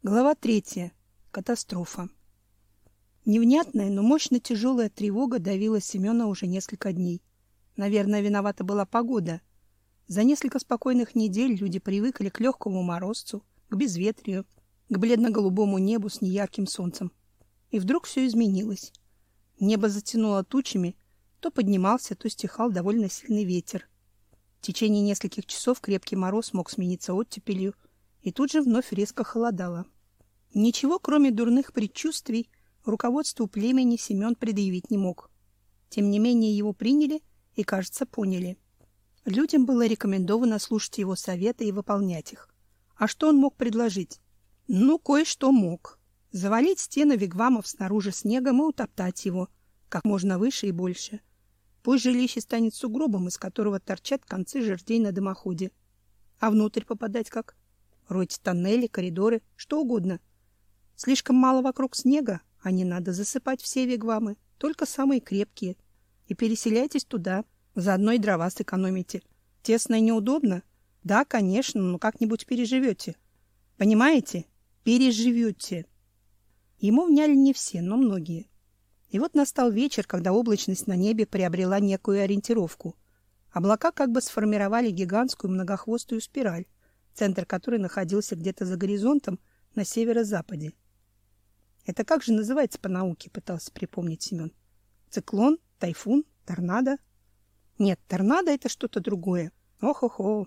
Глава 3. Катастрофа. Невнятная, но мощно тяжелая тревога давила Семена уже несколько дней. Наверное, виновата была погода. За несколько спокойных недель люди привыкли к легкому морозцу, к безветрию, к бледно-голубому небу с неярким солнцем. И вдруг все изменилось. Небо затянуло тучами, то поднимался, то стихал довольно сильный ветер. В течение нескольких часов крепкий мороз мог смениться оттепелью, и тут же вновь резко холодало. Ничего, кроме дурных предчувствий, руководству племени Семен предъявить не мог. Тем не менее его приняли и, кажется, поняли. Людям было рекомендовано слушать его советы и выполнять их. А что он мог предложить? Ну, кое-что мог. Завалить стены вигвамов снаружи снегом и утоптать его как можно выше и больше. Пусть жилище станет сугробом, из которого торчат концы жердей на дымоходе. А внутрь попадать как? Ройте тоннели, коридоры, что угодно. Слишком мало вокруг снега, а не надо засыпать все вигвамы, только самые крепкие. И переселяйтесь туда, заодно и дрова сэкономите. Тесно и неудобно? Да, конечно, но как-нибудь переживете. Понимаете? Переживете. Ему вняли не все, но многие. И вот настал вечер, когда облачность на небе приобрела некую ориентировку. Облака как бы сформировали гигантскую многохвостую спираль, центр которой находился где-то за горизонтом на северо-западе. Это как же называется по науке, пытался припомнить Семен. Циклон, тайфун, торнадо? Нет, торнадо — это что-то другое. Ох-охо.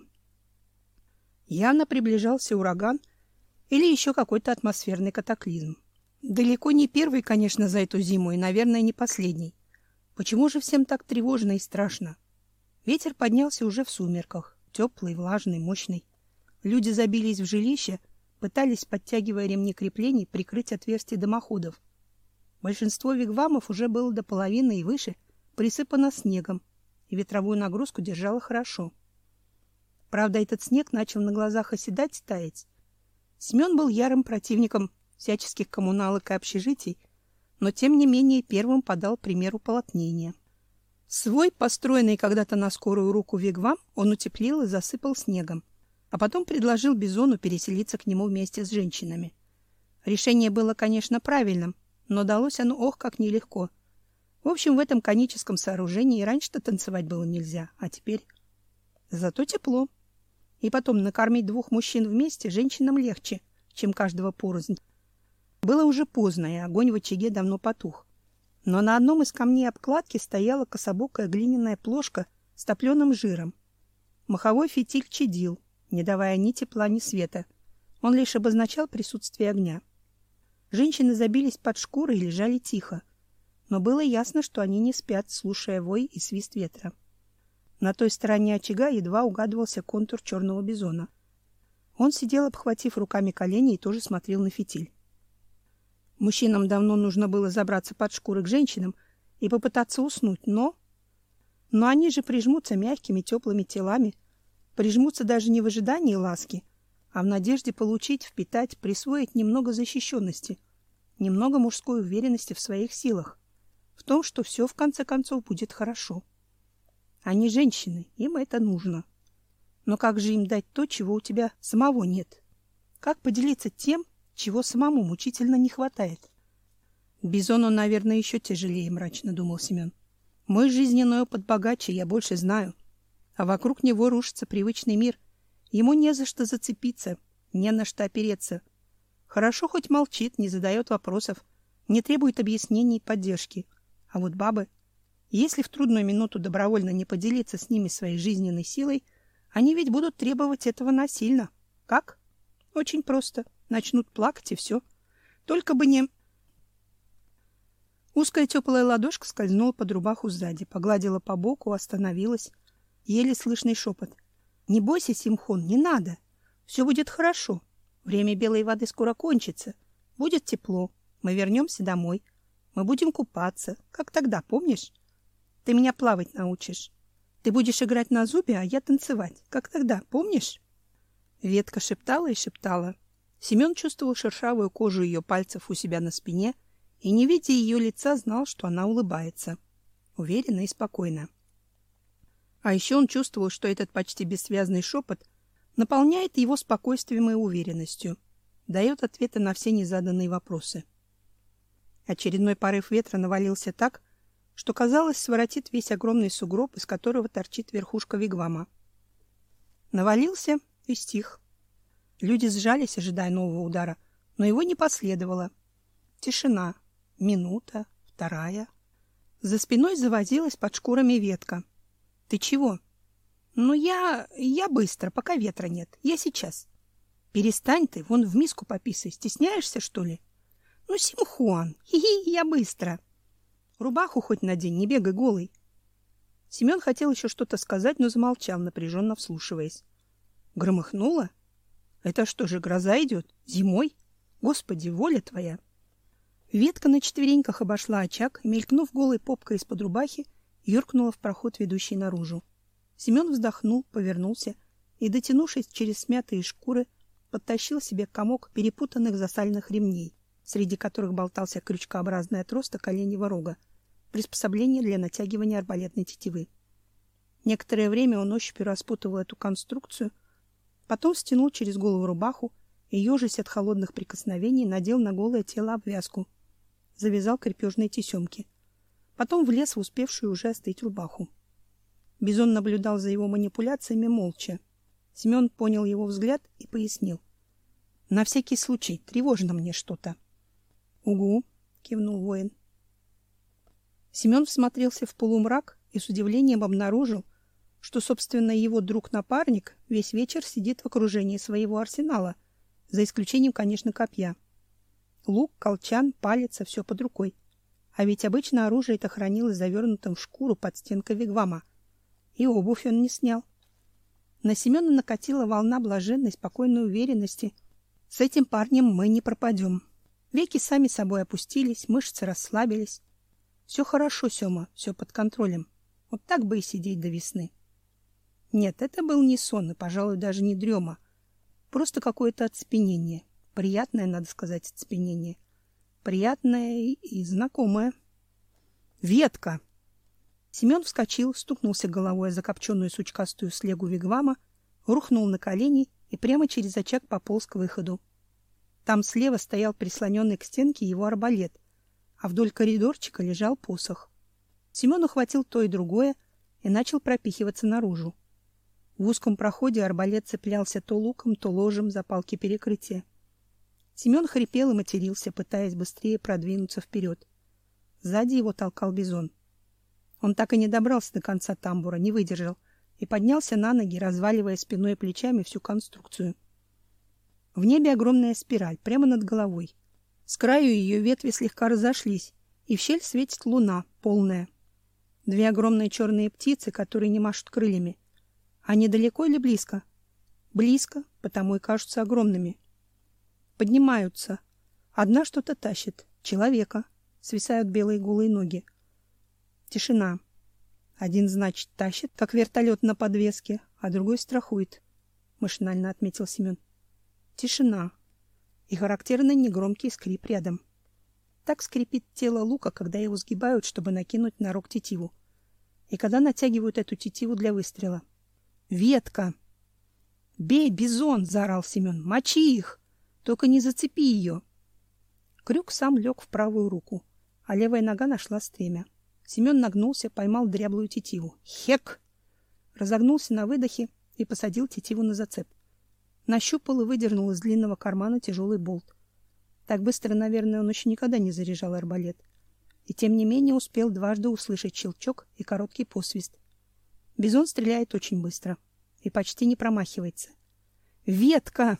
Явно приближался ураган или еще какой-то атмосферный катаклизм. Далеко не первый, конечно, за эту зиму, и, наверное, не последний. Почему же всем так тревожно и страшно? Ветер поднялся уже в сумерках, теплый, влажный, мощный. Люди забились в жилище, пытались, подтягивая ремни креплений, прикрыть отверстия дымоходов. Большинство вигвамов уже было до половины и выше присыпано снегом, и ветровую нагрузку держало хорошо. Правда, этот снег начал на глазах оседать и таять. Семен был ярым противником всяческих коммуналок и общежитий, но тем не менее первым подал пример уполотнения. Свой, построенный когда-то на скорую руку вигвам, он утеплил и засыпал снегом, а потом предложил Бизону переселиться к нему вместе с женщинами. Решение было, конечно, правильным, но далось оно ох как нелегко. В общем, в этом коническом сооружении раньше-то танцевать было нельзя, а теперь... Зато тепло. И потом накормить двух мужчин вместе женщинам легче, чем каждого порознь. Было уже поздно, и огонь в очаге давно потух. Но на одном из камней обкладки стояла кособокая глиняная плошка с топленым жиром. Маховой фитиль чадил, не давая ни тепла, ни света. Он лишь обозначал присутствие огня. Женщины забились под шкурой и лежали тихо. Но было ясно, что они не спят, слушая вой и свист ветра. На той стороне очага едва угадывался контур черного бизона. Он сидел, обхватив руками колени, и тоже смотрел на фитиль. Мужчинам давно нужно было забраться под шкуры к женщинам и попытаться уснуть, но они же прижмутся мягкими, теплыми телами, прижмутся даже не в ожидании ласки, а в надежде получить, впитать, присвоить немного защищенности, немного мужской уверенности в своих силах, в том, что все в конце концов будет хорошо. Они женщины, им это нужно. Но как же им дать то, чего у тебя самого нет? Как поделиться тем, чего самому мучительно не хватает? Бизону, наверное, еще тяжелее, мрачно думал Семен. Мой жизненный опыт богаче, я больше знаю. А вокруг него рушится привычный мир. Ему не за что зацепиться, не на что опереться. Хорошо хоть молчит, не задает вопросов, не требует объяснений и поддержки. А вот бабы, если в трудную минуту добровольно не поделиться с ними своей жизненной силой, они ведь будут требовать этого насильно. Как? Очень просто. Начнут плакать, и все. Только бы не... Узкая теплая ладошка скользнула под рубаху сзади, погладила по боку, остановилась. Еле слышный шепот. «Не бойся, Симхон, не надо. Все будет хорошо. Время белой воды скоро кончится. Будет тепло. Мы вернемся домой. Мы будем купаться. Как тогда, помнишь? Ты меня плавать научишь. Ты будешь играть на зубе, а я танцевать. Как тогда, помнишь?» Ветка шептала и шептала. Семен чувствовал шершавую кожу ее пальцев у себя на спине и, не видя ее лица, знал, что она улыбается. Уверенно и спокойно. А еще он чувствовал, что этот почти бессвязный шепот наполняет его спокойствием и уверенностью. дает ответы на все незаданные вопросы. Очередной порыв ветра навалился так, что, казалось, своротит весь огромный сугроб, из которого торчит верхушка вигвама. Навалился и стих. Люди сжались, ожидая нового удара, но его не последовало. Тишина. Минута, вторая. За спиной завозилась под шкурами ветка. — Ты чего? — Ну, я быстро, пока ветра нет. Я сейчас. — Перестань ты, вон в миску пописай. Стесняешься, что ли? — Ну, Симхуан, хи-хи, я быстро. Рубаху хоть надень, не бегай голый. Семен хотел еще что-то сказать, но замолчал, напряженно вслушиваясь. Громыхнуло? Это что же, гроза идет? Зимой? Господи, воля твоя! Ветка на четвереньках обошла очаг, мелькнув голой попкой из-под рубахи, юркнула в проход, ведущий наружу. Семен вздохнул, повернулся и, дотянувшись через смятые шкуры, подтащил себе комок перепутанных засаленных ремней, среди которых болтался крючкообразный отросток оленьего рога, приспособление для натягивания арбалетной тетивы. Некоторое время он ощупью распутывал эту конструкцию, потом стянул через голову рубаху и, ежась от холодных прикосновений, надел на голое тело обвязку, завязал крепежные тесемки. Потом влез в успевшую уже остыть рубаху. Бизон наблюдал за его манипуляциями молча. Семен понял его взгляд и пояснил. — На всякий случай, тревожно мне что-то. — Угу, — кивнул воин. Семен всмотрелся в полумрак и с удивлением обнаружил, что, собственно, его друг-напарник весь вечер сидит в окружении своего арсенала, за исключением, конечно, копья. Лук, колчан, палица — все под рукой. А ведь обычно оружие это хранилось завернутым в шкуру под стенкой вигвама. И обувь он не снял. На Семена накатила волна блаженной, спокойной уверенности. С этим парнем мы не пропадем. Веки сами собой опустились, мышцы расслабились. Все хорошо, Сема, все под контролем. Вот так бы и сидеть до весны. Нет, это был не сон и, пожалуй, даже не дрема. Просто какое-то оцепенение. Приятное, надо сказать, оцепенение. Приятное и знакомое. Ветка! Семен вскочил, стукнулся головой о закопченную сучкастую слегу вигвама, рухнул на колени и прямо через очаг пополз к выходу. Там слева стоял прислоненный к стенке его арбалет, а вдоль коридорчика лежал посох. Семен ухватил то и другое и начал пропихиваться наружу. В узком проходе арбалет цеплялся то луком, то ложем за палки перекрытия. Семен хрипел и матерился, пытаясь быстрее продвинуться вперед. Сзади его толкал Бизон. Он так и не добрался до конца тамбура, не выдержал и поднялся на ноги, разваливая спиной и плечами всю конструкцию. В небе огромная спираль, прямо над головой. С краю ее ветви слегка разошлись, и в щель светит луна, полная. Две огромные черные птицы, которые не машут крыльями. Они далеко или близко? Близко, потому и кажутся огромными. Поднимаются. Одна что-то тащит. Человека. Свисают белые голые ноги. Тишина. Один, значит, тащит, как вертолет на подвеске, а другой страхует, машинально отметил Семен. Тишина. И характерный негромкий скрип рядом. Так скрипит тело лука, когда его сгибают, чтобы накинуть на рог тетиву. И когда натягивают эту тетиву для выстрела. Ветка! Бей, Бизон! Заорал Семен. Мочи их! Только не зацепи ее! Крюк сам лег в правую руку, а левая нога нашла стремя. Семен нагнулся, поймал дряблую тетиву. Хек! Разогнулся на выдохе и посадил тетиву на зацеп. Нащупал и выдернул из длинного кармана тяжелый болт. Так быстро, наверное, он еще никогда не заряжал арбалет. И тем не менее успел дважды услышать щелчок и короткий посвист. Бизон стреляет очень быстро и почти не промахивается. Ветка!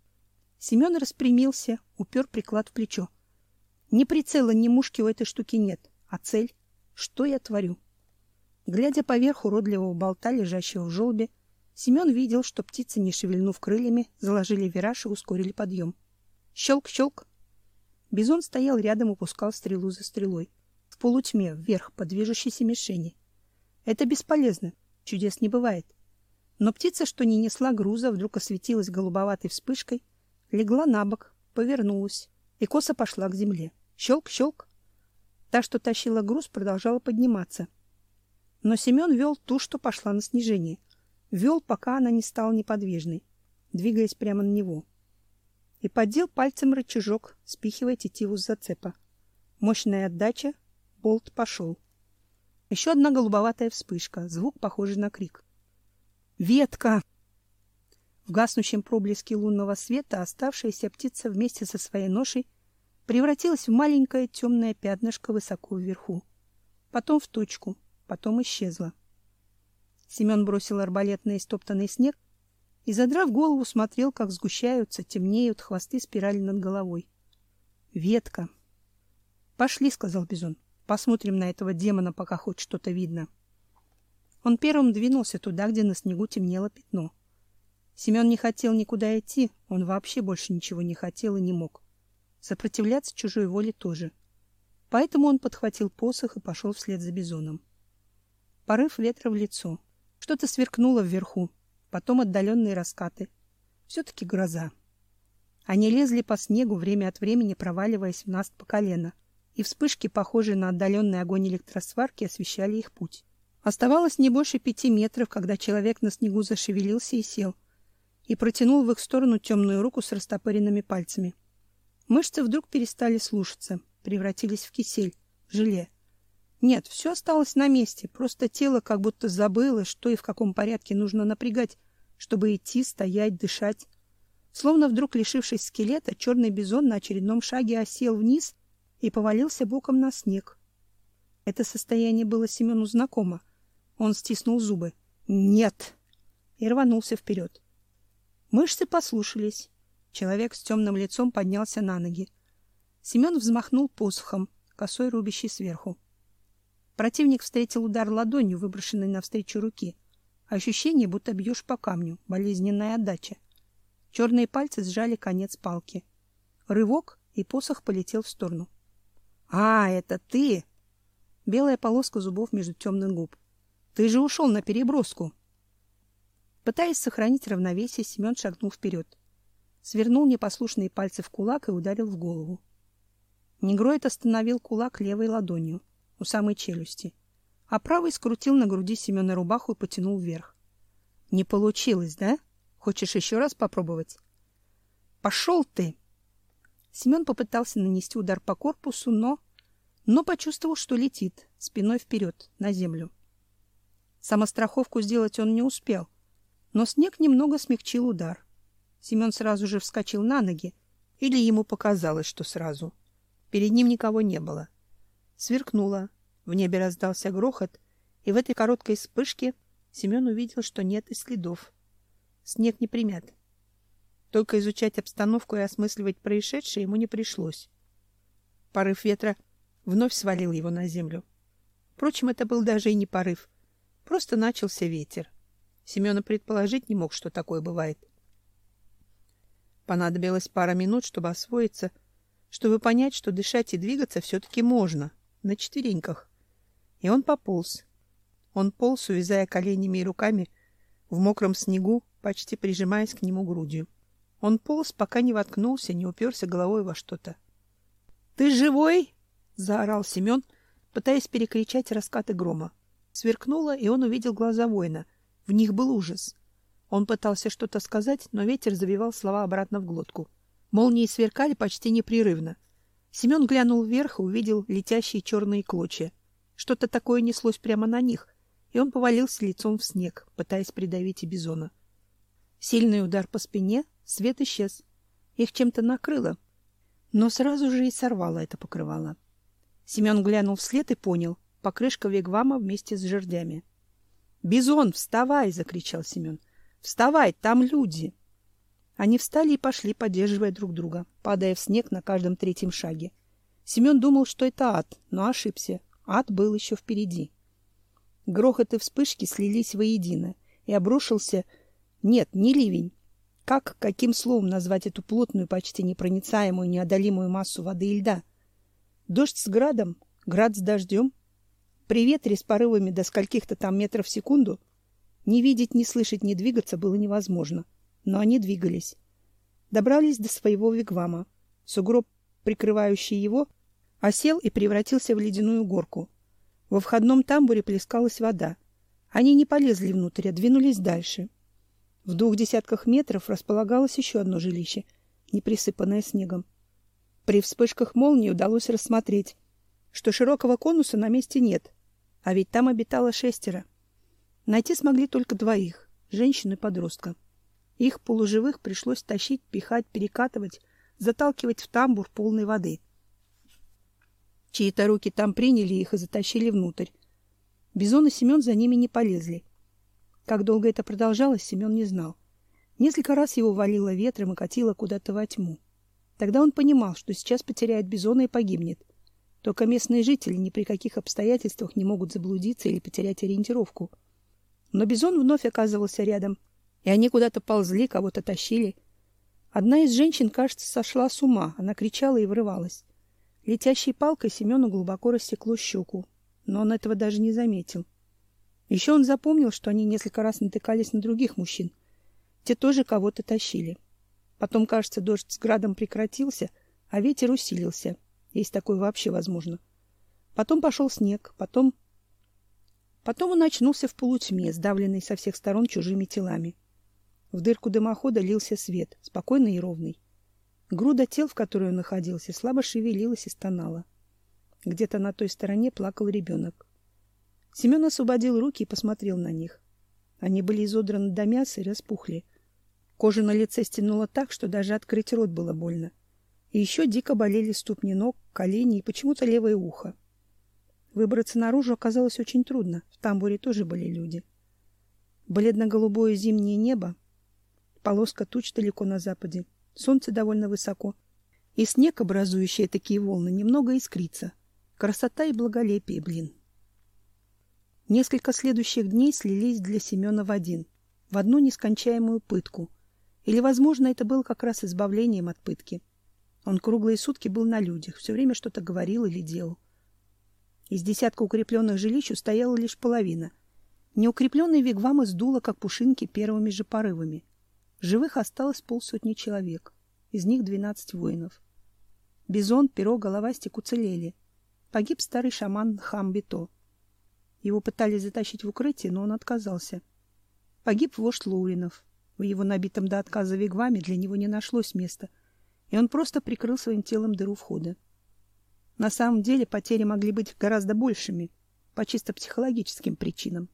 Семен распрямился, упер приклад в плечо. Ни прицела, ни мушки у этой штуки нет. А цель? Что я творю? Глядя поверх уродливого болта, лежащего в желобе, Семен видел, что птицы, не шевельнув крыльями, заложили вираж и ускорили подъем. Щелк-щелк! Бизон стоял рядом и пускал стрелу за стрелой. В полутьме, вверх, по движущейся мишени. Это бесполезно. Чудес не бывает. Но птица, что не несла груза, вдруг осветилась голубоватой вспышкой, легла на бок, повернулась и косо пошла к земле. Щелк-щелк! Та, что тащила груз, продолжала подниматься. Но Семен вел ту, что пошла на снижение. Вел, пока она не стала неподвижной, двигаясь прямо на него. и поддел пальцем рычажок, спихивая тетиву с зацепа. Мощная отдача, болт пошел. Еще одна голубоватая вспышка, звук похожий на крик. «Ветка!» В гаснущем проблеске лунного света оставшаяся птица вместе со своей ношей превратилась в маленькое темное пятнышко высоко вверху. Потом в точку, потом исчезла. Семен бросил арбалет на истоптанный снег и, задрав голову, смотрел, как сгущаются, темнеют хвосты спирали над головой. «Ветка!» «Пошли», — сказал Бизон. «Посмотрим на этого демона, пока хоть что-то видно». Он первым двинулся туда, где на снегу темнело пятно. Семен не хотел никуда идти, он вообще больше ничего не хотел и не мог. Сопротивляться чужой воле тоже. Поэтому он подхватил посох и пошел вслед за Бизоном. Порыв ветра в лицо. Что-то сверкнуло вверху, потом отдаленные раскаты. Все-таки гроза. Они лезли по снегу, время от времени проваливаясь в наст по колено, и вспышки, похожие на отдаленный огонь электросварки, освещали их путь. Оставалось не больше 5 метров, когда человек на снегу зашевелился и сел, и протянул в их сторону темную руку с растопыренными пальцами. Мышцы вдруг перестали слушаться, превратились в кисель, в желе. Нет, все осталось на месте, просто тело как будто забыло, что и в каком порядке нужно напрягать, чтобы идти, стоять, дышать. Словно вдруг лишившись скелета, черный бизон на очередном шаге осел вниз и повалился боком на снег. Это состояние было Семену знакомо. Он стиснул зубы. «Нет!» и рванулся вперед. Мышцы послушались. Человек с темным лицом поднялся на ноги. Семен взмахнул посохом, косой рубящий сверху. Противник встретил удар ладонью, выброшенной навстречу руки. Ощущение, будто бьешь по камню, болезненная отдача. Черные пальцы сжали конец палки. Рывок, и посох полетел в сторону. «А, это ты!» Белая полоска зубов между темных губ. «Ты же ушел на переброску!» Пытаясь сохранить равновесие, Семен шагнул вперед. Свернул непослушные пальцы в кулак и ударил в голову. Негроид остановил кулак левой ладонью, у самой челюсти, а правой скрутил на груди Семена рубаху и потянул вверх. «Не получилось, да? Хочешь еще раз попробовать?» «Пошел ты!» Семен попытался нанести удар по корпусу, но почувствовал, что летит, спиной вперед, на землю. Самостраховку сделать он не успел, но снег немного смягчил удар. Семен сразу же вскочил на ноги, или ему показалось, что сразу. Перед ним никого не было. Сверкнуло, в небе раздался грохот, и в этой короткой вспышке Семен увидел, что нет и следов. Снег не примят. Только изучать обстановку и осмысливать происшедшее ему не пришлось. Порыв ветра вновь свалил его на землю. Впрочем, это был даже и не порыв. Просто начался ветер. Семен предположить не мог, что такое бывает. Понадобилось пара минут, чтобы освоиться, чтобы понять, что дышать и двигаться все-таки можно, на четвереньках. И он пополз. Он полз, увязая коленями и руками в мокром снегу, почти прижимаясь к нему грудью. Он полз, пока не воткнулся, не уперся головой во что-то. «Ты живой?» — заорал Семен, пытаясь перекричать раскаты грома. Сверкнуло, и он увидел глаза воина. В них был ужас. Он пытался что-то сказать, но ветер забивал слова обратно в глотку. Молнии сверкали почти непрерывно. Семен глянул вверх и увидел летящие черные клочья. Что-то такое неслось прямо на них, и он повалился лицом в снег, пытаясь придавить и бизона. Сильный удар по спине, свет исчез. Их чем-то накрыло, но сразу же и сорвало это покрывало. Семен глянул вслед и понял — покрышка вигвама вместе с жердями. «Бизон, вставай!» — закричал Семен. «Вставай, там люди!» Они встали и пошли, поддерживая друг друга, падая в снег на каждом третьем шаге. Семен думал, что это ад, но ошибся. Ад был еще впереди. Грохот и вспышки слились воедино, и обрушился... Нет, не ливень. Каким словом назвать эту плотную, почти непроницаемую, неодолимую массу воды и льда? Дождь с градом? Град с дождем? При ветре с порывами до скольких-то там метров в секунду? Не видеть, не слышать, не двигаться было невозможно. Но они двигались. Добрались до своего вигвама. Сугроб, прикрывающий его, осел и превратился в ледяную горку. Во входном тамбуре плескалась вода. Они не полезли внутрь, а двинулись дальше. В 2 десятках метров располагалось еще одно жилище. не присыпанная снегом. При вспышках молнии удалось рассмотреть, что широкого конуса на месте нет, а ведь там обитало 6. Найти смогли только 2: женщину и подростка. Их полуживых пришлось тащить, пихать, перекатывать, заталкивать в тамбур полной воды. Чьи-то руки там приняли их и затащили внутрь. Бизон и Семен за ними не полезли. Как долго это продолжалось, Семен не знал. Несколько раз его валило ветром и катило куда-то во тьму. Тогда он понимал, что сейчас потеряет Бизона и погибнет. Только местные жители ни при каких обстоятельствах не могут заблудиться или потерять ориентировку. Но Бизон вновь оказывался рядом, и они куда-то ползли, кого-то тащили. Одна из женщин, кажется, сошла с ума. Она кричала и вырывалась. Летящей палкой Семену глубоко рассекло щеку, но он этого даже не заметил. Еще он запомнил, что они несколько раз натыкались на других мужчин. Те тоже кого-то тащили. Потом, кажется, дождь с градом прекратился, а ветер усилился. Есть такое вообще возможно. Потом пошел снег, потом он очнулся в полутьме, сдавленный со всех сторон чужими телами. В дырку дымохода лился свет, спокойный и ровный. Груда тел, в которой он находился, слабо шевелилась и стонала. Где-то на той стороне плакал ребенок. Семен освободил руки и посмотрел на них. Они были изодраны до мяса и распухли. Кожа на лице стянула так, что даже открыть рот было больно. И еще дико болели ступни ног, колени и почему-то левое ухо. Выбраться наружу оказалось очень трудно. В тамбуре тоже были люди. Бледно-голубое зимнее небо, полоска туч далеко на западе, солнце довольно высоко, и снег, образующий такие волны, немного искрится. Красота и благолепие, блин. Несколько следующих дней слились для Семена в одну нескончаемую пытку. Или, возможно, это было как раз избавлением от пытки. Он круглые сутки был на людях, все время что-то говорил или делал. Из 10 укрепленных жилищ устояла лишь половина. Неукрепленные вигвамы сдуло, как пушинки, первыми же порывами. Живых осталось 50 человек, из них 12 воинов. Бизон, Перо, Головастик уцелели. Погиб старый шаман Хамбито. Его пытались затащить в укрытие, но он отказался. Погиб вождь Лоуринов. В его набитом до отказа вигваме для него не нашлось места, и он просто прикрыл своим телом дыру входа. На самом деле потери могли быть гораздо большими, по чисто психологическим причинам.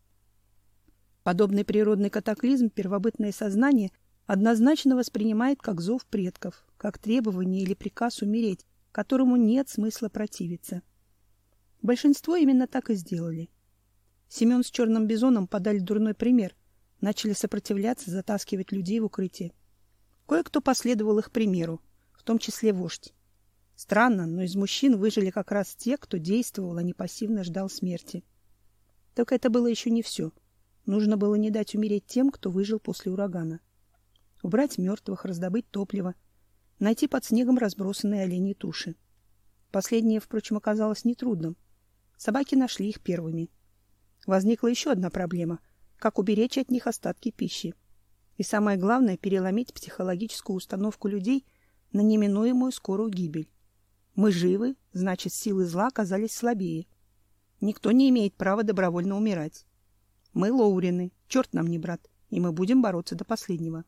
Подобный природный катаклизм первобытное сознание однозначно воспринимает как зов предков, как требование или приказ умереть, которому нет смысла противиться. Большинство именно так и сделали. Семен с черным бизоном подали дурной пример, начали сопротивляться, затаскивать людей в укрытие. Кое-кто последовал их примеру, в том числе вождь. Странно, но из мужчин выжили как раз те, кто действовал, а не пассивно ждал смерти. Только это было еще не все. Нужно было не дать умереть тем, кто выжил после урагана. Убрать мертвых, раздобыть топливо, найти под снегом разбросанные оленьи туши. Последнее, впрочем, оказалось нетрудным. Собаки нашли их первыми. Возникла еще одна проблема — как уберечь от них остатки пищи. И самое главное — переломить психологическую установку людей на неминуемую скорую гибель. Мы живы, значит, силы зла оказались слабее. Никто не имеет права добровольно умирать. Мы Лоурины, черт нам не брат, и мы будем бороться до последнего.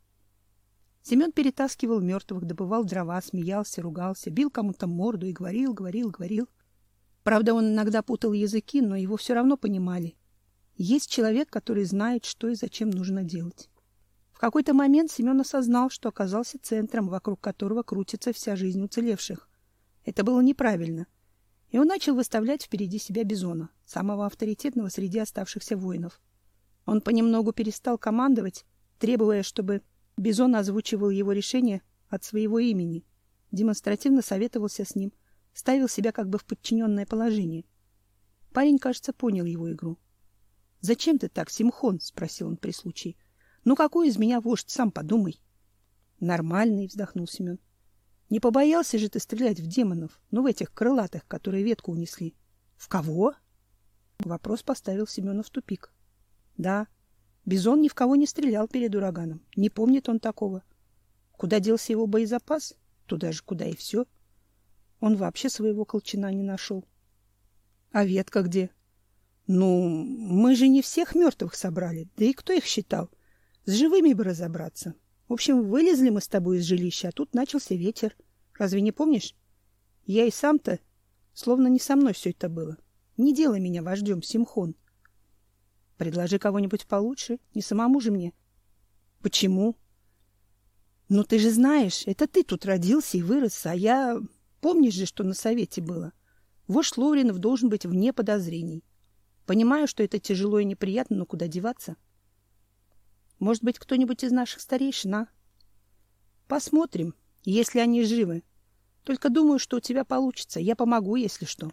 Семен перетаскивал мертвых, добывал дрова, смеялся, ругался, бил кому-то морду и говорил. Правда, он иногда путал языки, но его все равно понимали. Есть человек, который знает, что и зачем нужно делать. В какой-то момент Семен осознал, что оказался центром, вокруг которого крутится вся жизнь уцелевших. Это было неправильно. И он начал выставлять впереди себя Бизона, самого авторитетного среди оставшихся воинов. Он понемногу перестал командовать, требуя, чтобы Бизон озвучивал его решение от своего имени, демонстративно советовался с ним, ставил себя как бы в подчиненное положение. Парень, кажется, понял его игру. — Зачем ты так, Симхон? — спросил он при случае. — Ну, какой из меня вождь, сам подумай. — Нормальный, — вздохнул Семен. — Не побоялся же ты стрелять в демонов, ну, в этих крылатых, которые ветку унесли? — В кого? Вопрос поставил Семена в тупик. Да, Бизон ни в кого не стрелял перед ураганом. Не помнит он такого. Куда делся его боезапас? Туда же, куда и все. Он вообще своего колчана не нашел. — А ветка где? — Ну, мы же не всех мертвых собрали, да и кто их считал? С живыми бы разобраться. В общем, вылезли мы с тобой из жилища, а тут начался ветер. Разве не помнишь? Я и сам-то, словно не со мной все это было. Не делай меня вождем, Симхон. Предложи кого-нибудь получше, не самому же мне. Почему? Ну, ты же знаешь, это ты тут родился и вырос, а я... Помнишь же, что на совете было? Вождь Лоуринов должен быть вне подозрений. Понимаю, что это тяжело и неприятно, но куда деваться? Может быть, кто-нибудь из наших старейшин, а? Посмотрим, если они живы. Только думаю, что у тебя получится. Я помогу, если что.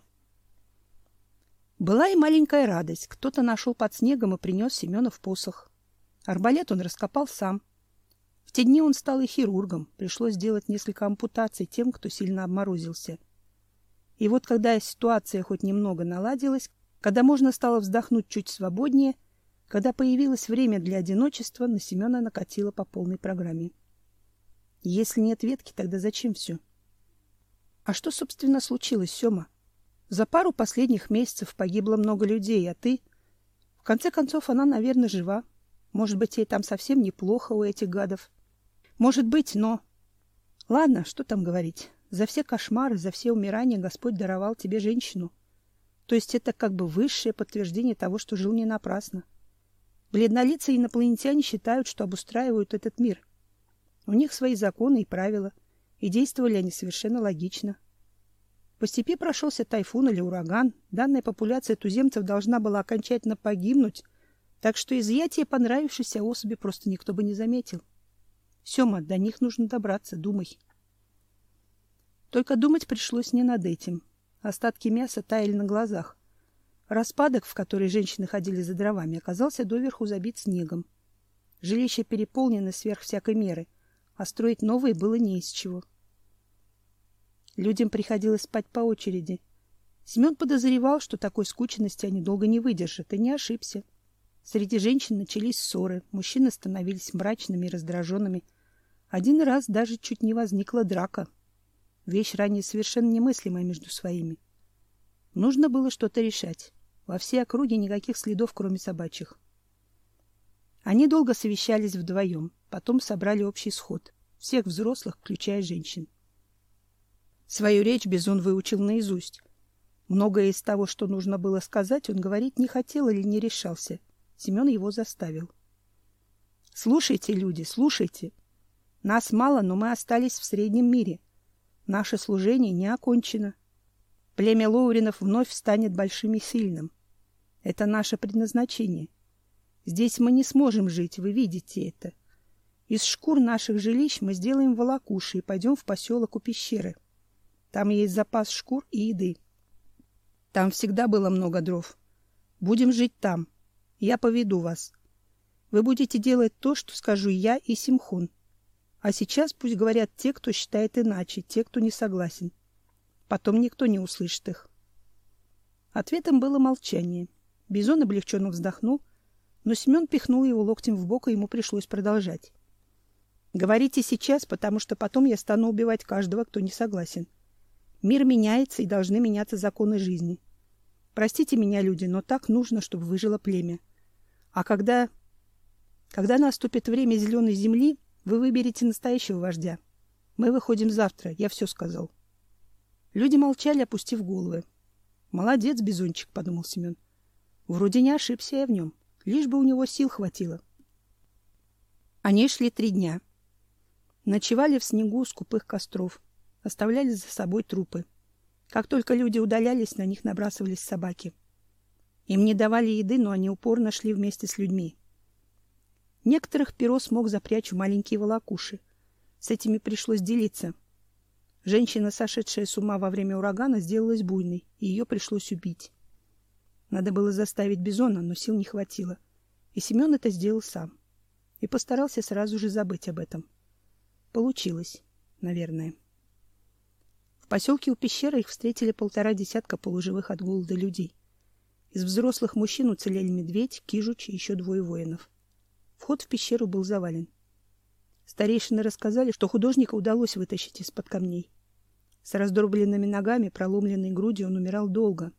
Была и маленькая радость. Кто-то нашел под снегом и принес Семенов посох. Арбалет он раскопал сам. В те дни он стал и хирургом. Пришлось сделать несколько ампутаций тем, кто сильно обморозился. И вот когда ситуация хоть немного наладилась, когда можно стало вздохнуть чуть свободнее, когда появилось время для одиночества, на Семена накатило по полной программе. Если нет ветки, тогда зачем все? А что, собственно, случилось, Сёма? За пару последних месяцев погибло много людей, а ты... В конце концов, она, наверное, жива. Может быть, ей там совсем неплохо у этих гадов. Может быть, но... Ладно, что там говорить. За все кошмары, за все умирания Господь даровал тебе женщину. То есть это как бы высшее подтверждение того, что жил не напрасно. Бледнолицые инопланетяне считают, что обустраивают этот мир. У них свои законы и правила, и действовали они совершенно логично. По степи прошелся тайфун или ураган, данная популяция туземцев должна была окончательно погибнуть, так что изъятие понравившейся особи просто никто бы не заметил. Сёма, до них нужно добраться, думай. Только думать пришлось не над этим. Остатки мяса таяли на глазах. Распадок, в который женщины ходили за дровами, оказался доверху забит снегом. Жилища переполнены сверх всякой меры, а строить новые было не из чего. Людям приходилось спать по очереди. Семен подозревал, что такой скученности они долго не выдержат, и не ошибся. Среди женщин начались ссоры, мужчины становились мрачными и раздраженными. Один раз даже чуть не возникла драка. Вещь ранее совершенно немыслимая между своими. Нужно было что-то решать. Во всей округе никаких следов, кроме собачьих. Они долго совещались вдвоем, потом собрали общий сход. Всех взрослых, включая женщин. Свою речь Бизон выучил наизусть. Многое из того, что нужно было сказать, он говорить не хотел или не решался. Семен его заставил. Слушайте, люди, слушайте. Нас мало, но мы остались в среднем мире. Наше служение не окончено. Племя Лоуринов вновь станет большим и сильным. Это наше предназначение. Здесь мы не сможем жить, вы видите это. Из шкур наших жилищ мы сделаем волокуши и пойдем в поселок у пещеры. Там есть запас шкур и еды. Там всегда было много дров. Будем жить там. Я поведу вас. Вы будете делать то, что скажу я и Симхон. А сейчас пусть говорят те, кто считает иначе, те, кто не согласен. Потом никто не услышит их. Ответом было молчание. Бизон облегченно вздохнул, но Семен пихнул его локтем в бок, и ему пришлось продолжать. Говорите сейчас, потому что потом я стану убивать каждого, кто не согласен. Мир меняется, и должны меняться законы жизни. Простите меня, люди, но так нужно, чтобы выжило племя. А когда наступит время зеленой земли, вы выберете настоящего вождя. Мы выходим завтра, я все сказал. Люди молчали, опустив головы. Молодец, Бизончик, подумал Семен. Вроде не ошибся я в нем, лишь бы у него сил хватило. Они шли 3 дня. Ночевали в снегу у скупых костров, оставляли за собой трупы. Как только люди удалялись, на них набрасывались собаки. Им не давали еды, но они упорно шли вместе с людьми. Некоторых Перо смог запрячь в маленькие волокуши. С этими пришлось делиться. Женщина, сошедшая с ума во время урагана, сделалась буйной, и ее пришлось убить. Надо было заставить Бизона, но сил не хватило. И Семен это сделал сам. И постарался сразу же забыть об этом. Получилось, наверное. В поселке у пещеры их встретили 1,5 десятка полуживых от голода людей. Из взрослых мужчин уцелели медведь, Кижуч и еще 2 воинов. Вход в пещеру был завален. Старейшины рассказали, что художника удалось вытащить из-под камней. С раздробленными ногами, проломленной грудью он умирал долго.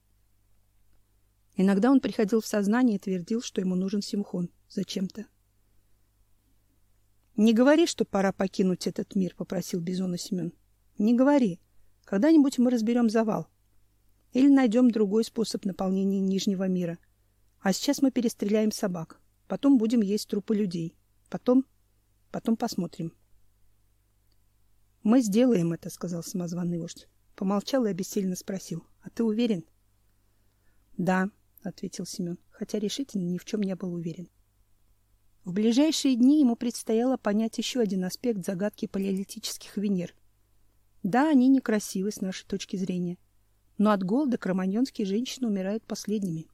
Иногда он приходил в сознание и твердил, что ему нужен Симхон зачем-то. — Не говори, что пора покинуть этот мир, — попросил Бизона Семен. — Не говори. Когда-нибудь мы разберем завал. Или найдем другой способ наполнения Нижнего мира. А сейчас мы перестреляем собак. Потом будем есть трупы людей. Потом посмотрим. — Мы сделаем это, — сказал самозваный вождь. Помолчал и обессиленно спросил. — А ты уверен? — Да, — ответил Семен, хотя решительно ни в чем не был уверен. В ближайшие дни ему предстояло понять еще один аспект загадки палеолитических Венер. Да, они некрасивы с нашей точки зрения, но от голода кроманьонские женщины умирают последними.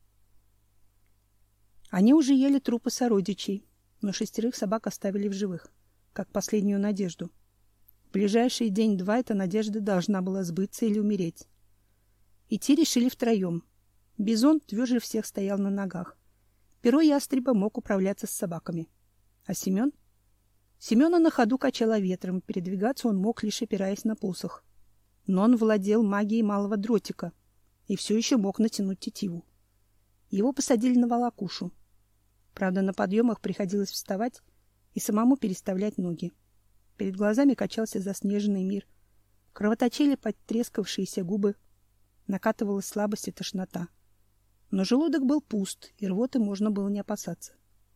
Они уже ели трупы сородичей, но 6 собак оставили в живых, как последнюю надежду. В ближайший день-два эта надежда должна была сбыться или умереть. Идти решили втроем. Бизон тверже всех стоял на ногах. Перо ястреба мог управляться с собаками. А Семен? Семена на ходу качало ветром, передвигаться он мог, лишь опираясь на посох. Но он владел магией малого дротика и все еще мог натянуть тетиву. Его посадили на волокушу. Правда, на подъемах приходилось вставать и самому переставлять ноги. Перед глазами качался заснеженный мир. Кровоточили потрескавшиеся губы. Накатывалась слабость и тошнота. Но желудок был пуст, и рвоты можно было не опасаться.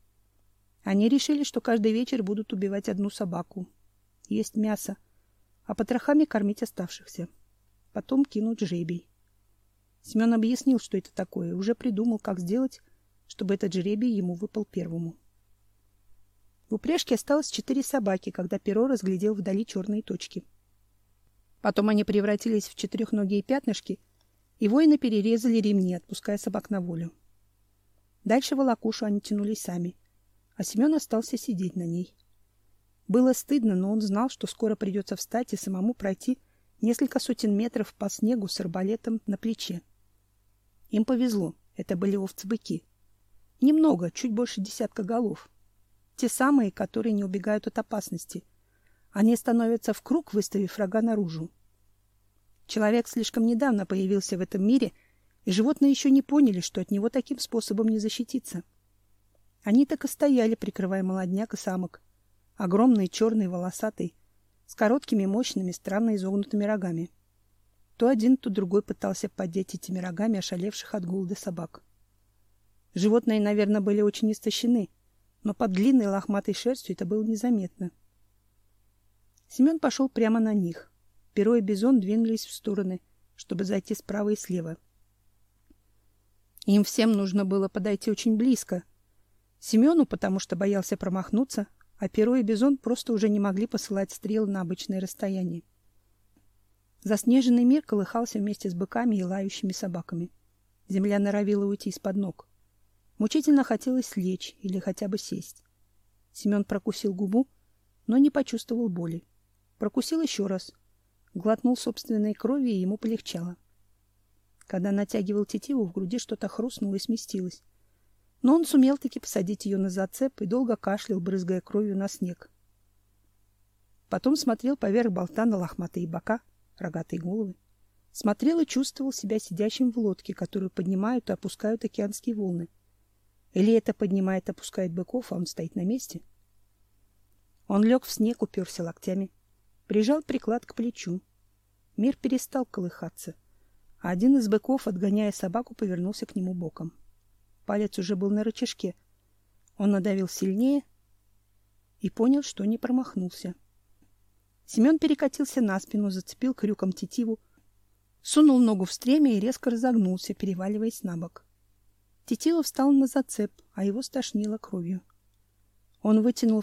Они решили, что каждый вечер будут убивать одну собаку, есть мясо, а потрохами кормить оставшихся. Потом кинуть жребий. Семен объяснил, что это такое, и уже придумал, как сделать, чтобы этот жребий ему выпал первому. В упряжке осталось 4 собаки, когда Перо разглядел вдали черные точки. Потом они превратились в четырехногие пятнышки, и воины перерезали ремни, отпуская собак на волю. Дальше волокушу они тянули сами, а Семен остался сидеть на ней. Было стыдно, но он знал, что скоро придется встать и самому пройти несколько сотен метров по снегу с арбалетом на плече. Им повезло, это были овцы-быки. Немного, чуть больше 10 голов. Те самые, которые не убегают от опасности. Они становятся в круг, выставив рога наружу. Человек слишком недавно появился в этом мире, и животные еще не поняли, что от него таким способом не защититься. Они так и стояли, прикрывая молодняк и самок, огромные, черные, волосатые, с короткими, мощными, странно изогнутыми рогами. То один, то другой пытался поддеть этими рогами ошалевших от голода собак. Животные, наверное, были очень истощены, но под длинной лохматой шерстью это было незаметно. Семен пошел прямо на них. Перо и Бизон двинулись в стороны, чтобы зайти справа и слева. Им всем нужно было подойти очень близко. Семену, потому что боялся промахнуться, а Перо и Бизон просто уже не могли посылать стрелы на обычное расстояние. Заснеженный мир колыхался вместе с быками и лающими собаками. Земля норовила уйти из-под ног. Мучительно хотелось лечь или хотя бы сесть. Семен прокусил губу, но не почувствовал боли. Прокусил еще раз. Глотнул собственной крови, и ему полегчало. Когда натягивал тетиву, в груди что-то хрустнуло и сместилось. Но он сумел таки посадить ее на зацеп и долго кашлял, брызгая кровью на снег. Потом смотрел поверх болта на лохматые бока, рогатые головы. Смотрел и чувствовал себя сидящим в лодке, которую поднимают и опускают океанские волны. Или это поднимает и опускает быков, а он стоит на месте? Он лег в снег, уперся локтями. Прижал приклад к плечу. Мир перестал колыхаться, а один из быков, отгоняя собаку, повернулся к нему боком. Палец уже был на рычажке. Он надавил сильнее и понял, что не промахнулся. Семен перекатился на спину, зацепил крюком тетиву, сунул ногу в стремя и резко разогнулся, переваливаясь на бок. Тетива встал на зацеп, а его стошнило кровью. Он вытянул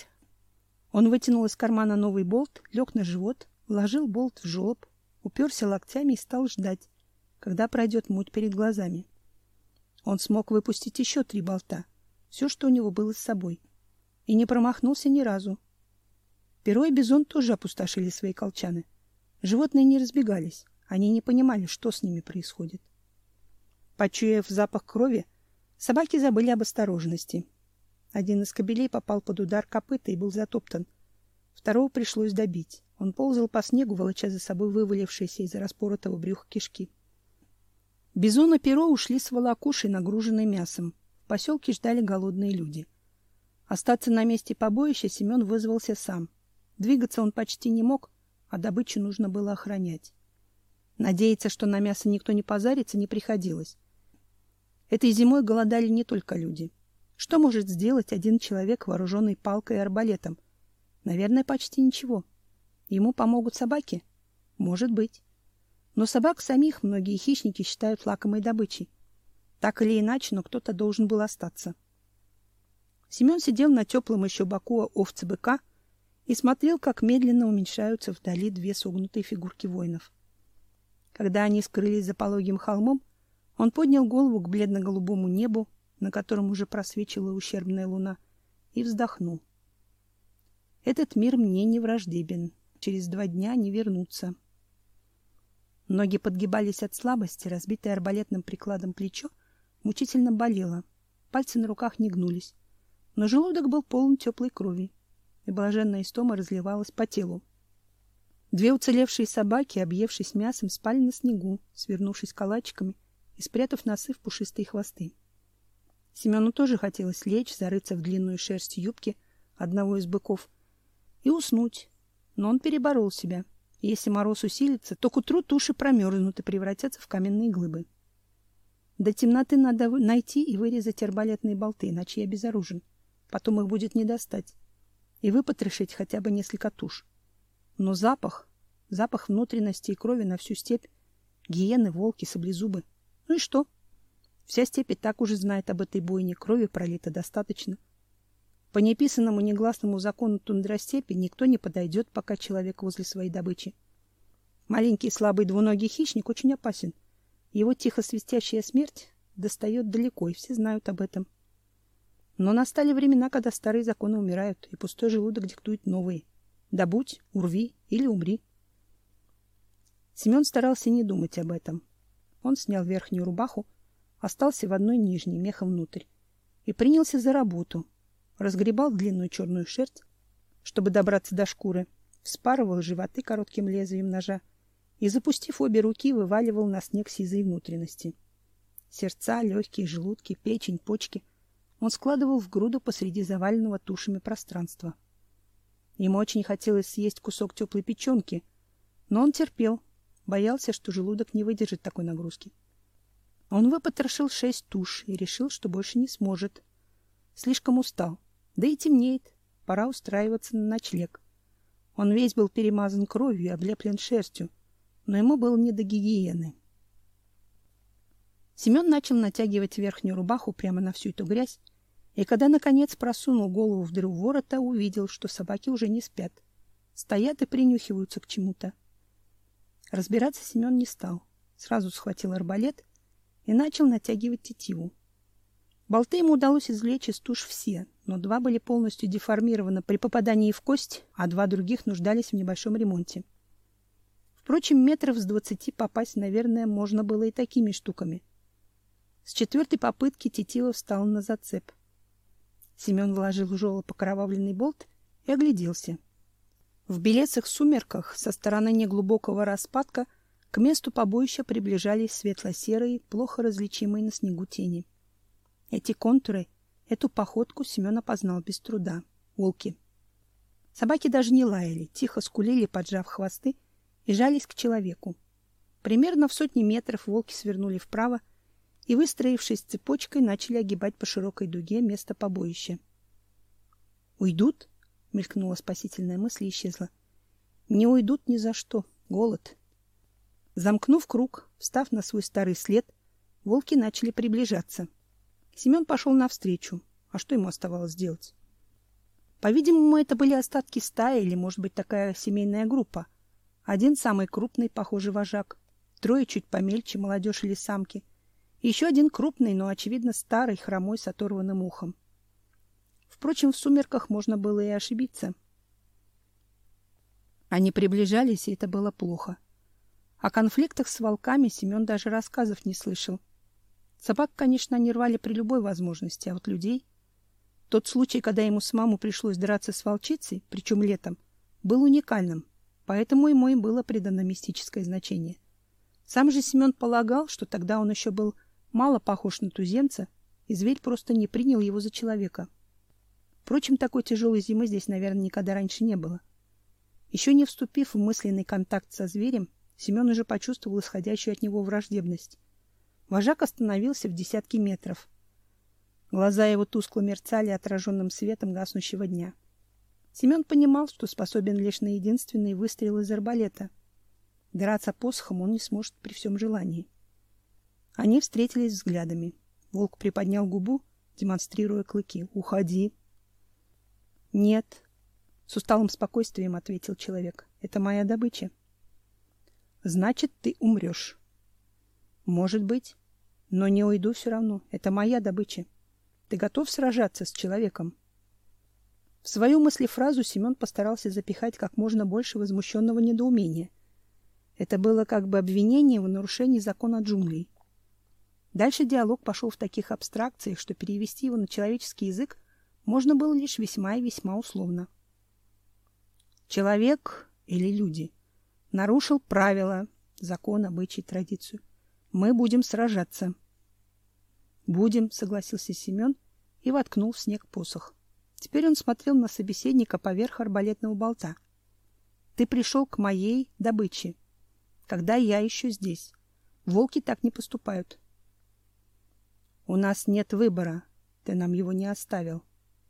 из кармана новый болт, лег на живот, вложил болт в жёлоб, уперся локтями и стал ждать, когда пройдет муть перед глазами. Он смог выпустить еще 3 болта, все, что у него было с собой, и не промахнулся ни разу. Перо и Бизон тоже опустошили свои колчаны. Животные не разбегались, они не понимали, что с ними происходит. Почуяв запах крови, собаки забыли об осторожности. Один из кобелей попал под удар копыта и был затоптан. Второго пришлось добить. Он ползал по снегу, волоча за собой вывалившиеся из распоротого брюха кишки. Бизон и Перо ушли с волокушей, нагруженной мясом. В поселке ждали голодные люди. Остаться на месте побоища Семен вызвался сам. Двигаться он почти не мог, а добычу нужно было охранять. Надеяться, что на мясо никто не позарится, не приходилось. Этой зимой голодали не только люди. Что может сделать один человек, вооруженный палкой и арбалетом? Наверное, почти ничего. Ему помогут собаки? Может быть. Но собак самих многие хищники считают лакомой добычей. Так или иначе, но кто-то должен был остаться. Семен сидел на теплом еще боку овцы быка и смотрел, как медленно уменьшаются вдали две согнутые фигурки воинов. Когда они скрылись за пологим холмом, он поднял голову к бледно-голубому небу, на котором уже просвечивала ущербная луна, и вздохнул. Этот мир мне не враждебен. Через 2 дня не вернуться. Ноги подгибались от слабости, разбитое арбалетным прикладом плечо мучительно болело. Пальцы на руках не гнулись. Но желудок был полон теплой крови, и блаженная истома разливалась по телу. 2 уцелевшие собаки, объевшись мясом, спали на снегу, свернувшись калачиками и спрятав носы в пушистые хвосты. Семену тоже хотелось лечь, зарыться в длинную шерсть юбки одного из быков и уснуть, но он переборол себя. Если мороз усилится, то к утру туши промерзнут и превратятся в каменные глыбы. До темноты надо найти и вырезать арбалетные болты, иначе я безоружен. Потом их будет не достать. И выпотрошить хотя бы несколько туш. Но запах внутренности и крови на всю степь, гиены, волки, саблезубы. Ну и что? Вся степь и так уже знает об этой бойне, крови пролито достаточно. По неписанному негласному закону тундростепи никто не подойдет, пока человек возле своей добычи. Маленький слабый двуногий хищник очень опасен. Его тихо свистящая смерть достает далеко, и все знают об этом. Но настали времена, когда старые законы умирают, и пустой желудок диктует новые. Добудь, урви или умри. Семен старался не думать об этом. Он снял верхнюю рубаху, остался в одной нижней, мехом внутрь, и принялся за работу. Разгребал длинную черную шерсть, чтобы добраться до шкуры, вспарывал животы коротким лезвием ножа и, запустив обе руки, вываливал на снег сизые внутренности. Сердца, легкие, желудки, печень, почки он складывал в груду посреди заваленного тушами пространства. Ему очень хотелось съесть кусок теплой печенки, но он терпел, боялся, что желудок не выдержит такой нагрузки. Он выпотрошил 6 туш и решил, что больше не сможет. Слишком устал. Да и темнеет. Пора устраиваться на ночлег. Он весь был перемазан кровью и облеплен шерстью, но ему было не до гигиены. Семен начал натягивать верхнюю рубаху прямо на всю эту грязь, и когда, наконец, просунул голову в дыру ворота, увидел, что собаки уже не спят. Стоят и принюхиваются к чему-то. Разбираться Семен не стал. Сразу схватил арбалет и начал натягивать тетиву. Болты ему удалось извлечь из туш все, но 2 были полностью деформированы при попадании в кость, а 2 других нуждались в небольшом ремонте. Впрочем, метров с 20 попасть, наверное, можно было и такими штуками. С 4-й попытки тетива встала на зацеп. Семен вложил в жёлоб окровавленный болт и огляделся. В белесых сумерках со стороны неглубокого распадка к месту побоища приближались светло-серые, плохо различимые на снегу тени. Эти контуры, эту походку Семен опознал без труда. Волки. Собаки даже не лаяли, тихо скулили, поджав хвосты, и жались к человеку. Примерно в 100 метров волки свернули вправо и, выстроившись цепочкой, начали огибать по широкой дуге место побоища. «Уйдут?» — мелькнула спасительная мысль и исчезла. «Не уйдут ни за что. Голод». Замкнув круг, встав на свой старый след, волки начали приближаться. Семен пошел навстречу. А что ему оставалось делать? По-видимому, это были остатки стаи или, может быть, такая семейная группа. Один самый крупный, похожий вожак, 3 чуть помельче, молодежь или самки, и еще один крупный, но, очевидно, старый, хромой, с оторванным ухом. Впрочем, в сумерках можно было и ошибиться. Они приближались, и это было плохо. О конфликтах с волками Семен даже рассказов не слышал. Собак, конечно, они рвали при любой возможности, а вот людей... Тот случай, когда ему самому пришлось драться с волчицей, причем летом, был уникальным, поэтому ему и было придано мистическое значение. Сам же Семен полагал, что тогда он еще был мало похож на туземца, и зверь просто не принял его за человека. Впрочем, такой тяжелой зимы здесь, наверное, никогда раньше не было. Еще не вступив в мысленный контакт со зверем, Семен уже почувствовал исходящую от него враждебность. Вожак остановился в десятке метров. Глаза его тускло мерцали отраженным светом гаснущего дня. Семен понимал, что способен лишь на единственный выстрел из арбалета. Драться посохом он не сможет при всем желании. Они встретились взглядами. Волк приподнял губу, демонстрируя клыки. «Уходи!» «Нет», — с усталым спокойствием ответил человек. «Это моя добыча». «Значит, ты умрешь». «Может быть, но не уйду все равно. Это моя добыча. Ты готов сражаться с человеком?» В свою мыслефразу Семен постарался запихать как можно больше возмущенного недоумения. Это было как бы обвинение в нарушении закона джунглей. Дальше диалог пошел в таких абстракциях, что перевести его на человеческий язык можно было лишь весьма и весьма условно. Человек или люди нарушил правила, закон, обычай, традицию. Мы будем сражаться. Будем, согласился Семен и воткнул в снег посох. Теперь он смотрел на собеседника поверх арбалетного болта. Ты пришел к моей добыче, когда я еще здесь. Волки так не поступают. У нас нет выбора. Ты нам его не оставил.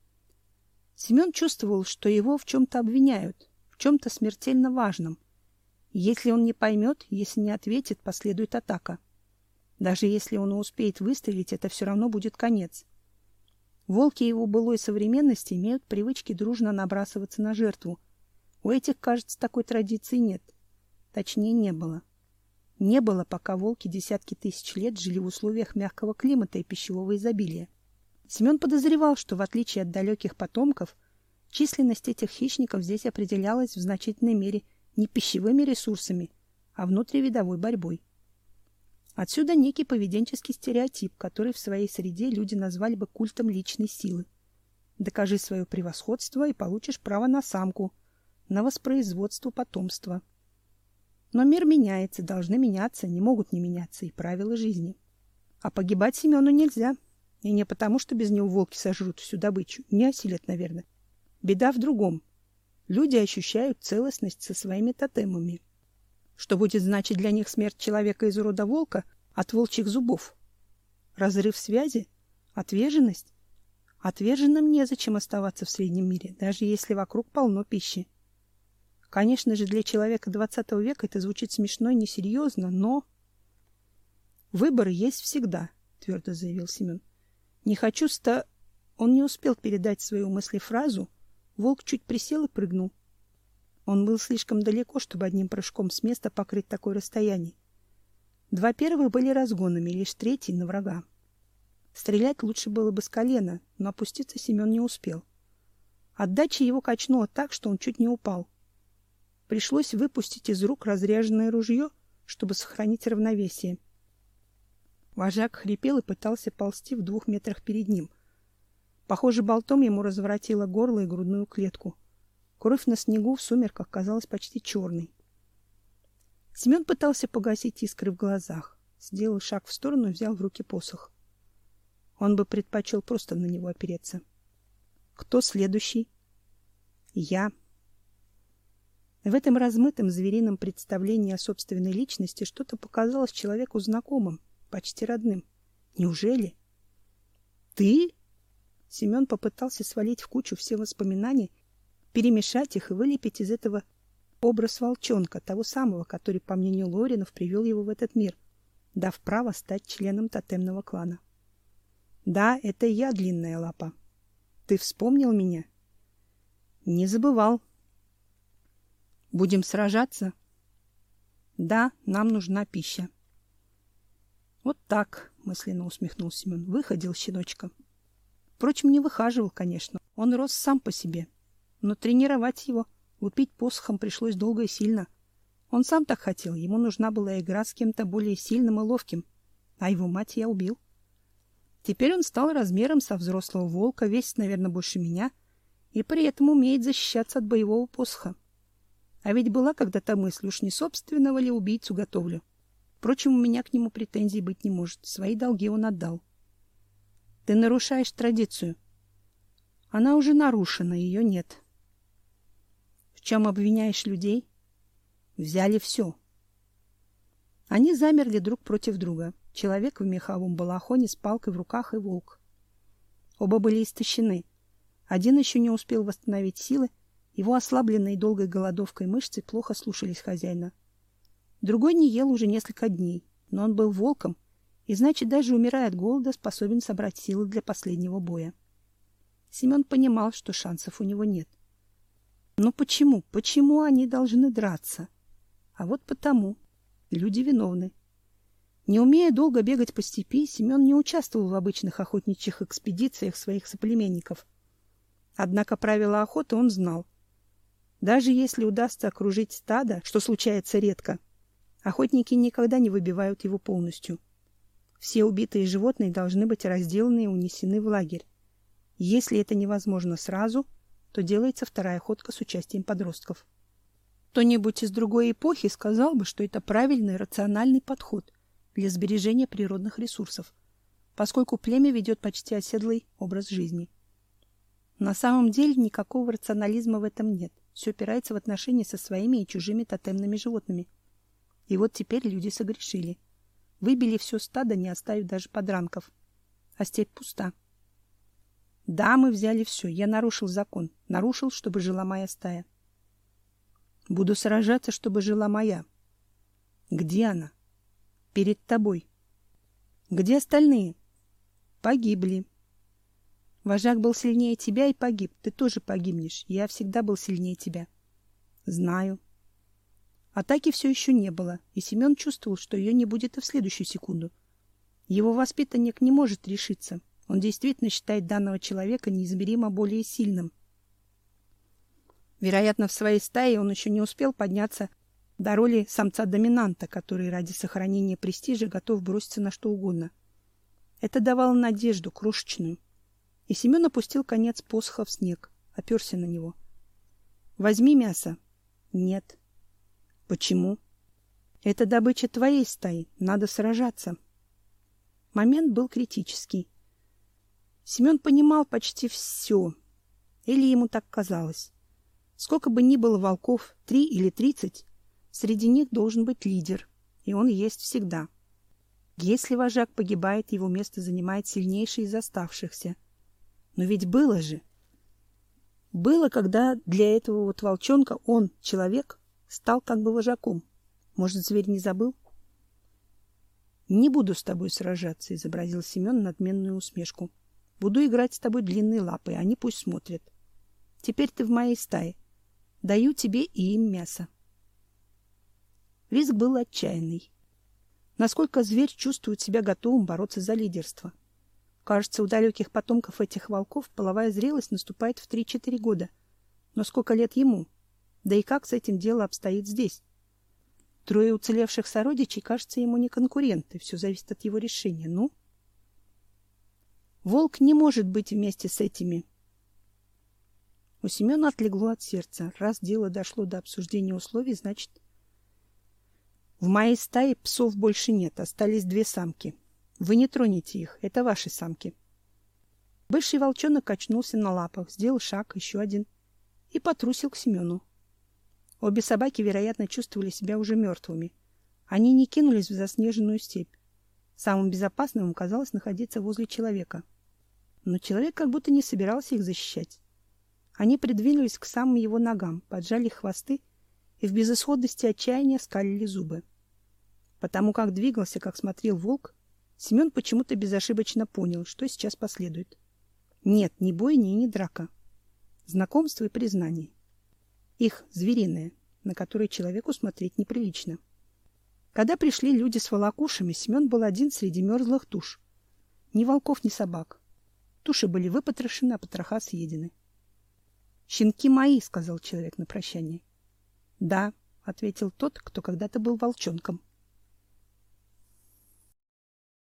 Семен чувствовал, что его в чем-то обвиняют, в чем-то смертельно важном. Если он не поймет, если не ответит, последует атака. Даже если он успеет выстрелить, это все равно будет конец. Волки его былой современности имеют привычки дружно набрасываться на жертву. У этих, кажется, такой традиции нет. Точнее, не было. Не было, пока волки десятки тысяч лет жили в условиях мягкого климата и пищевого изобилия. Семен подозревал, что, в отличие от далеких потомков, численность этих хищников здесь определялась в значительной мере не пищевыми ресурсами, а внутривидовой борьбой. Отсюда некий поведенческий стереотип, который в своей среде люди назвали бы культом личной силы. Докажи свое превосходство и получишь право на самку, на воспроизводство потомства. Но мир меняется, должны меняться, не могут не меняться и правила жизни. А погибать Семену нельзя. И не потому, что без него волки сожрут всю добычу. Не осилят, наверное. Беда в другом. Люди ощущают целостность со своими тотемами. Что будет значить для них смерть человека из рода волка от волчьих зубов? Разрыв связи? Отверженность? Отверженным незачем оставаться в среднем мире, даже если вокруг полно пищи. Конечно же, для человека 20 века это звучит смешно и несерьезно, но... «Выборы есть всегда», — твердо заявил Семен. «Не хочу ста...» Он не успел передать свою мыслефразу. Волк чуть присел и прыгнул. Он был слишком далеко, чтобы одним прыжком с места покрыть такое расстояние. Два первых были разгонами, лишь третий — на врага. Стрелять лучше было бы с колена, но опуститься Семен не успел. Отдача его качнула так, что он чуть не упал. Пришлось выпустить из рук разряженное ружье, чтобы сохранить равновесие. Вожак хрипел и пытался ползти в 2 метрах перед ним. Похоже, болтом ему разворотило горло и грудную клетку. Кровь на снегу в сумерках казалась почти черной. Семен пытался погасить искры в глазах. Сделал шаг в сторону и взял в руки посох. Он бы предпочел просто на него опереться. «Кто следующий?» «Я». В этом размытом зверином представлении о собственной личности что-то показалось человеку знакомым, почти родным. «Неужели?» «Ты?» Семен попытался свалить в кучу все воспоминания, перемешать их и вылепить из этого образ волчонка, того самого, который, по мнению Лоринов, привел его в этот мир, дав право стать членом тотемного клана. «Да, это я, длинная лапа. Ты вспомнил меня?» «Не забывал». «Будем сражаться?» «Да, нам нужна пища». «Вот так», — мысленно усмехнулся Семен, — выходил щеночка. Впрочем, не выхаживал, конечно. Он рос сам по себе. Но тренировать его, лупить посохом пришлось долго и сильно. Он сам так хотел, ему нужна была игра с кем-то более сильным и ловким. А его мать я убил. Теперь он стал размером со взрослого волка, весит, наверное, больше меня, и при этом умеет защищаться от боевого посоха. А ведь была когда-то мысль, уж не собственного ли убийцу готовлю. Впрочем, у меня к нему претензий быть не может. Свои долги он отдал. Ты нарушаешь традицию. Она уже нарушена, ее нет. В чем обвиняешь людей? Взяли все. Они замерли друг против друга. Человек в меховом балахоне с палкой в руках и волк. Оба были истощены. Один еще не успел восстановить силы, его ослабленные долгой голодовкой мышцы плохо слушались хозяина. Другой не ел уже несколько дней, но он был волком, и значит, даже умирая от голода, способен собрать силы для последнего боя. Семен понимал, что шансов у него нет. Но почему? Почему они должны драться? А вот потому. Люди виновны. Не умея долго бегать по степи, Семен не участвовал в обычных охотничьих экспедициях своих соплеменников. Однако правила охоты он знал. Даже если удастся окружить стадо, что случается редко, охотники никогда не выбивают его полностью. Все убитые животные должны быть разделаны и унесены в лагерь. Если это невозможно сразу, то делается вторая охотка с участием подростков. Кто-нибудь из другой эпохи сказал бы, что это правильный рациональный подход для сбережения природных ресурсов, поскольку племя ведет почти оседлый образ жизни. На самом деле никакого рационализма в этом нет. Все опирается в отношения со своими и чужими тотемными животными. И вот теперь люди согрешили. Выбили все стадо, не оставив даже подранков. А степь пуста. Да, мы взяли все. Я нарушил закон. Нарушил, чтобы жила моя стая. Буду сражаться, чтобы жила моя. Где она? Перед тобой. Где остальные? Погибли. Вожак был сильнее тебя и погиб. Ты тоже погибнешь. Я всегда был сильнее тебя. Знаю. Атаки все еще не было, и Семен чувствовал, что ее не будет и в следующую секунду. Его воспитанник не может решиться. Он действительно считает данного человека неизмеримо более сильным. Вероятно, в своей стае он еще не успел подняться до роли самца-доминанта, который ради сохранения престижа готов броситься на что угодно. Это давало надежду, крошечную. И Семен опустил конец посоха в снег, оперся на него. «Возьми мясо». «Нет». «Почему?» «Это добыча твоей стаи. Надо сражаться». Момент был критический. Семен понимал почти все. Или ему так казалось. Сколько бы ни было волков, 3 или 30, среди них должен быть лидер, и он есть всегда. Если вожак погибает, его место занимает сильнейший из оставшихся. Но ведь было же. Было, когда для этого вот волчонка он, человек, стал как бы вожаком. Может, зверь не забыл? «Не буду с тобой сражаться», — изобразил Семен надменную усмешку. «Буду играть с тобой длинной лапой, они пусть смотрят. Теперь ты в моей стае. Даю тебе и им мясо». Риск был отчаянный. Насколько зверь чувствует себя готовым бороться за лидерство? Кажется, у далеких потомков этих волков половая зрелость наступает в 3-4 года. Но сколько лет ему? Да и как с этим дело обстоит здесь? 3 уцелевших сородичей, кажется, ему не конкуренты. Все зависит от его решения. Ну? Волк не может быть вместе с этими. У Семена отлегло от сердца. Раз дело дошло до обсуждения условий, значит... В моей стае псов больше нет. Остались 2 самки. Вы не тронете их. Это ваши самки. Бывший волчонок качнулся на лапах, сделал шаг, еще один, и потрусил к Семену. Обе собаки, вероятно, чувствовали себя уже мертвыми. Они не кинулись в заснеженную степь. Самым безопасным им казалось находиться возле человека. Но человек как будто не собирался их защищать. Они придвинулись к самым его ногам, поджали хвосты и в безысходности отчаяния скалили зубы. Потому как двигался, как смотрел волк, Семен почему-то безошибочно понял, что сейчас последует. Нет, ни бойни и ни драка. Знакомство и признание. Их звериное, на которое человеку смотреть неприлично. Когда пришли люди с волокушами, Семен был один среди мерзлых туш. Ни волков, ни собак. Туши были выпотрошены, а потроха съедены. «Щенки мои», — сказал человек на прощание. «Да», — ответил тот, кто когда-то был волчонком.